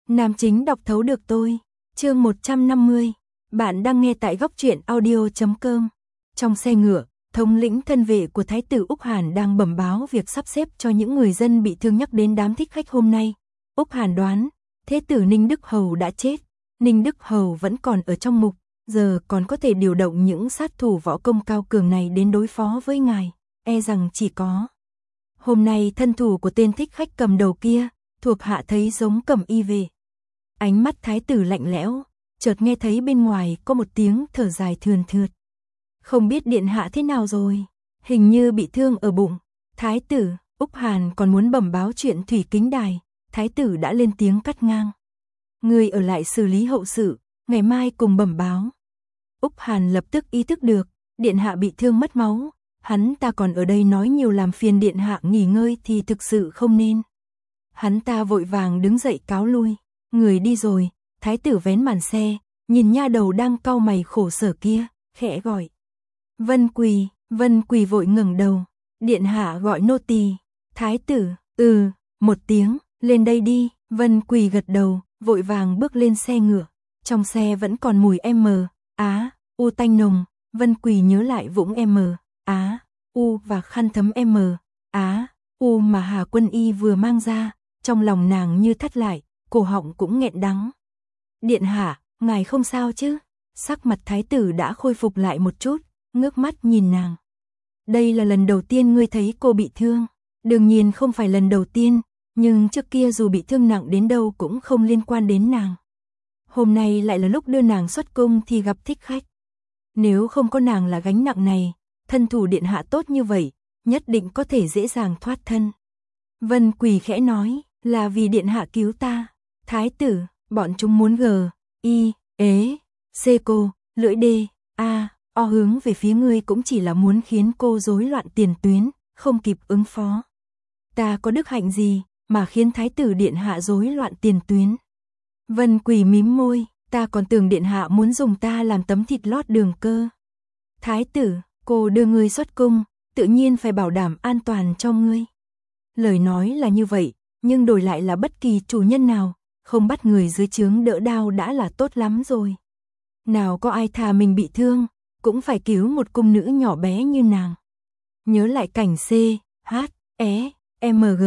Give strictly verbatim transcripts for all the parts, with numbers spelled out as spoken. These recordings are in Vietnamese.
Nam chính đọc thấu được tôi. Chương một trăm năm mươi. Bạn đang nghe tại góc truyện audio chấm com. Trong xe ngựa, thống lĩnh thân vệ của Thái tử Úc Hàn đang bẩm báo việc sắp xếp cho những người dân bị thương nhắc đến đám thích khách hôm nay. Úc Hàn đoán, thế tử Ninh Đức Hầu đã chết. Ninh Đức Hầu vẫn còn ở trong mục, giờ còn có thể điều động những sát thủ võ công cao cường này đến đối phó với ngài. E rằng chỉ có hôm nay thân thủ của tên thích khách cầm đầu kia, thuộc hạ thấy giống Cẩm Y về. Ánh mắt thái tử lạnh lẽo, chợt nghe thấy bên ngoài có một tiếng thở dài thườn thượt. Không biết điện hạ thế nào rồi, hình như bị thương ở bụng. Thái tử, Úc Hàn còn muốn bẩm báo chuyện thủy kính đài, thái tử đã lên tiếng cắt ngang. Người ở lại xử lý hậu sự, ngày mai cùng bẩm báo. Úc Hàn lập tức ý thức được, điện hạ bị thương mất máu, hắn ta còn ở đây nói nhiều làm phiền điện hạ nghỉ ngơi thì thực sự không nên. Hắn ta vội vàng đứng dậy cáo lui, người đi rồi, thái tử vén màn xe, nhìn nha đầu đang cau mày khổ sở kia, khẽ gọi. Vân Quỳ, Vân Quỳ vội ngẩng đầu, điện hạ gọi nô tỳ. Thái tử, ừ, một tiếng, lên đây đi. Vân Quỳ gật đầu, vội vàng bước lên xe ngựa, trong xe vẫn còn mùi M, Á, U tanh nồng. Vân Quỳ nhớ lại vũng M, Á, U và khăn thấm M, Á, U mà Hà Quân Y vừa mang ra, trong lòng nàng như thắt lại, cổ họng cũng nghẹn đắng. Điện hạ, ngài không sao chứ? Sắc mặt thái tử đã khôi phục lại một chút, ngước mắt nhìn nàng. Đây là lần đầu tiên ngươi thấy cô bị thương. Đương nhiên không phải lần đầu tiên, nhưng trước kia dù bị thương nặng đến đâu cũng không liên quan đến nàng. Hôm nay lại là lúc đưa nàng xuất cung thì gặp thích khách. Nếu không có nàng là gánh nặng này, thân thủ điện hạ tốt như vậy, nhất định có thể dễ dàng thoát thân. Vân Quỳ khẽ nói, là vì điện hạ cứu ta. Thái tử, bọn chúng muốn G, I, ế, C cô, lưỡi D, A, O hướng về phía ngươi cũng chỉ là muốn khiến cô rối loạn tiền tuyến, không kịp ứng phó. Ta có đức hạnh gì mà khiến thái tử điện hạ rối loạn tiền tuyến? Vân Quỳ mím môi, ta còn tưởng điện hạ muốn dùng ta làm tấm thịt lót đường cơ. Thái tử, cô đưa ngươi xuất cung, tự nhiên phải bảo đảm an toàn cho ngươi. Lời nói là như vậy, nhưng đổi lại là bất kỳ chủ nhân nào, không bắt người dưới trướng đỡ đao đã là tốt lắm rồi. Nào có ai thà mình bị thương, cũng phải cứu một cung nữ nhỏ bé như nàng. Nhớ lại cảnh C, H, E, M G,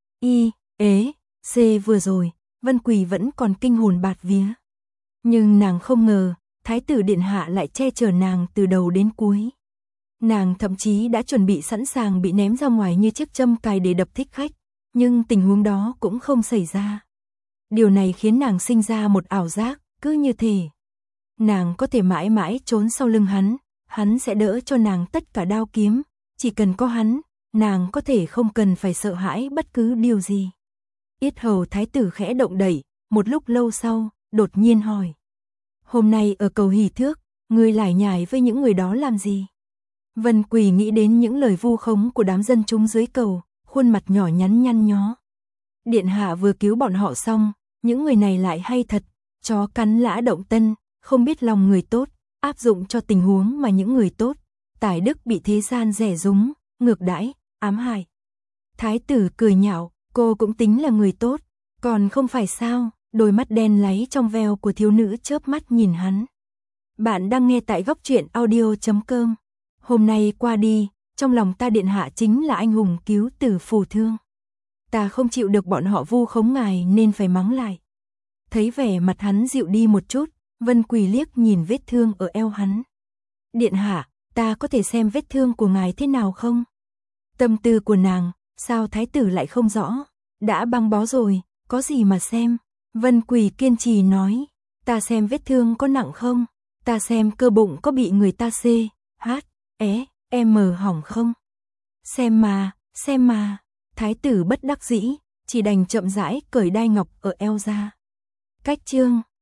I, ế, C vừa rồi, Vân Quỳ vẫn còn kinh hồn bạt vía. Nhưng nàng không ngờ, thái tử điện hạ lại che chở nàng từ đầu đến cuối. Nàng thậm chí đã chuẩn bị sẵn sàng bị ném ra ngoài như chiếc châm cài để đập thích khách, nhưng tình huống đó cũng không xảy ra. Điều này khiến nàng sinh ra một ảo giác, cứ như thể nàng có thể mãi mãi trốn sau lưng hắn, hắn sẽ đỡ cho nàng tất cả đao kiếm, chỉ cần có hắn, nàng có thể không cần phải sợ hãi bất cứ điều gì. Yết hầu thái tử khẽ động đậy, một lúc lâu sau, đột nhiên hỏi. Hôm nay ở cầu hỷ thước, ngươi lải nhải với những người đó làm gì? Vân Quỳ nghĩ đến những lời vu khống của đám dân chúng dưới cầu, khuôn mặt nhỏ nhắn nhăn nhó. Điện hạ vừa cứu bọn họ xong, những người này lại hay thật, chó cắn lã động tân, không biết lòng người tốt, áp dụng cho tình huống mà những người tốt, tài đức bị thế gian rẻ rúng, ngược đãi, ám hại. Thái tử cười nhạo, cô cũng tính là người tốt, còn không phải sao? Đôi mắt đen láy trong veo của thiếu nữ chớp mắt nhìn hắn. Bạn đang nghe tại góc truyện audio chấm com. Hôm nay qua đi, trong lòng ta điện hạ chính là anh hùng cứu tử phù thương. Ta không chịu được bọn họ vu khống ngài nên phải mắng lại. Thấy vẻ mặt hắn dịu đi một chút, Vân Quỳ liếc nhìn vết thương ở eo hắn. Điện hạ, ta có thể xem vết thương của ngài thế nào không? Tâm tư của nàng, sao thái tử lại không rõ? Đã băng bó rồi, có gì mà xem? Vân Quỳ kiên trì nói, ta xem vết thương có nặng không? Ta xem cơ bụng có bị người ta C, H, E, M hỏng không? Xem mà, xem mà. Thái tử bất đắc dĩ, chỉ đành chậm rãi cởi đai ngọc ở eo ra. Cách chương